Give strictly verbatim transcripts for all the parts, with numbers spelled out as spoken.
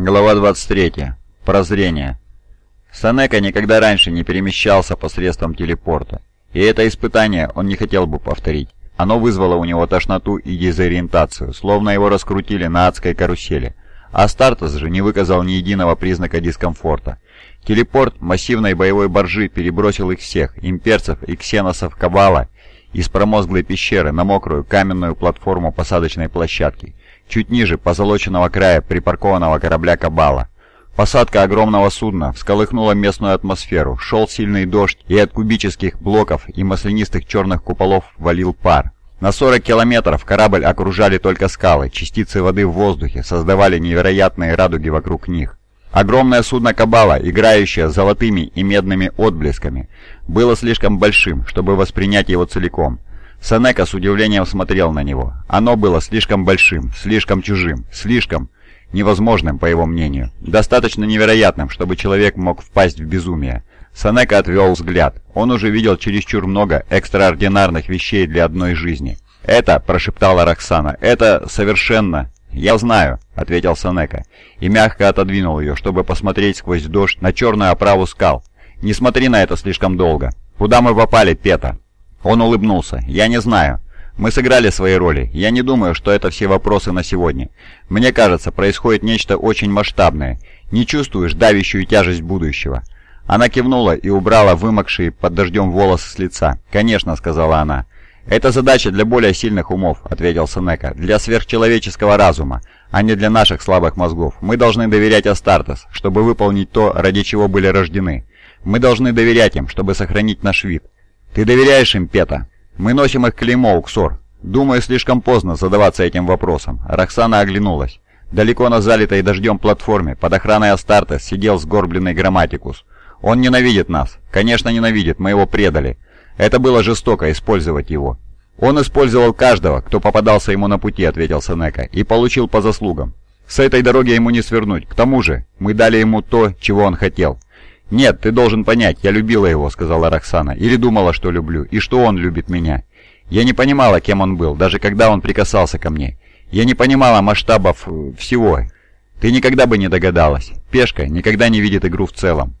Глава двадцать третья. Прозрение. Сенека никогда раньше не перемещался посредством телепорта, и это испытание он не хотел бы повторить. Оно вызвало у него тошноту и дезориентацию, словно его раскрутили на адской карусели. Астартес же не выказал ни единого признака дискомфорта. Телепорт массивной боевой баржи перебросил их всех, имперцев и ксеносов Кабала, из промозглой пещеры на мокрую каменную платформу посадочной площадки, чуть ниже позолоченного края припаркованного корабля Кабала. Посадка огромного судна всколыхнула местную атмосферу, шел сильный дождь, и от кубических блоков и маслянистых черных куполов валил пар. На сорок километров корабль окружали только скалы, частицы воды в воздухе создавали невероятные радуги вокруг них. Огромное судно Кабала, играющее золотыми и медными отблесками, было слишком большим, чтобы воспринять его целиком. Сенека с удивлением смотрел на него. Оно было слишком большим, слишком чужим, слишком невозможным, по его мнению. Достаточно невероятным, чтобы человек мог впасть в безумие. Сенека отвел взгляд. Он уже видел чересчур много экстраординарных вещей для одной жизни. «Это», — прошептала Роксана, — «это совершенно...» «Я знаю», — ответил Сенека, и мягко отодвинул ее, чтобы посмотреть сквозь дождь на черную оправу скал. «Не смотри на это слишком долго. Куда мы попали, Пета?» Он улыбнулся. «Я не знаю. Мы сыграли свои роли. Я не думаю, что это все вопросы на сегодня. Мне кажется, происходит нечто очень масштабное. Не чувствуешь давящую тяжесть будущего?» Она кивнула и убрала вымокшие под дождем волосы с лица. «Конечно», — сказала она. «Это задача для более сильных умов», — ответил Сенека. «Для сверхчеловеческого разума, а не для наших слабых мозгов. Мы должны доверять Астартес, чтобы выполнить то, ради чего были рождены. Мы должны доверять им, чтобы сохранить наш вид». «Ты доверяешь им, Пета?» «Мы носим их клеймо, Уксор. Думаю, слишком поздно задаваться этим вопросом». Роксана оглянулась. Далеко на залитой дождем платформе под охраной Астартес сидел сгорбленный Грамматикус. «Он ненавидит нас. Конечно, ненавидит. Мы его предали. Это было жестоко использовать его». «Он использовал каждого, кто попадался ему на пути», — ответил Сенека, — «и получил по заслугам. С этой дороги ему не свернуть. К тому же, мы дали ему то, чего он хотел». «Нет, ты должен понять, я любила его», — сказала Роксана, — «или думала, что люблю, и что он любит меня. Я не понимала, кем он был, даже когда он прикасался ко мне. Я не понимала масштабов всего. Ты никогда бы не догадалась. Пешка никогда не видит игру в целом».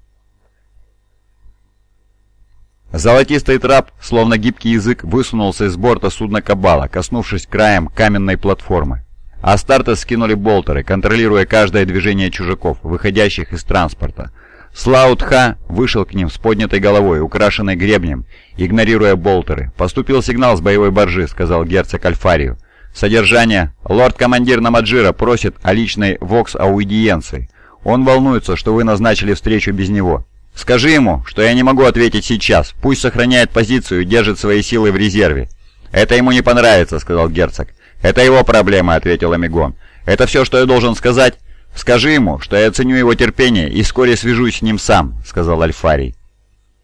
Золотистый трап, словно гибкий язык, высунулся из борта судна Кабала, коснувшись краем каменной платформы. Астартес скинули болтеры, контролируя каждое движение чужаков, выходящих из транспорта. Слаут-Ха вышел к ним с поднятой головой, украшенной гребнем, игнорируя болтеры. «Поступил сигнал с боевой баржи», — сказал герцог Альфарию. «Содержание. Лорд-командир Намаджира просит о личной вокс-аудиенции. Он волнуется, что вы назначили встречу без него. Скажи ему, что я не могу ответить сейчас. Пусть сохраняет позицию и держит свои силы в резерве». «Это ему не понравится», — сказал герцог. «Это его проблема», — ответил Амигон. «Это все, что я должен сказать?» «Скажи ему, что я ценю его терпение и вскоре свяжусь с ним сам», — сказал Альфарий.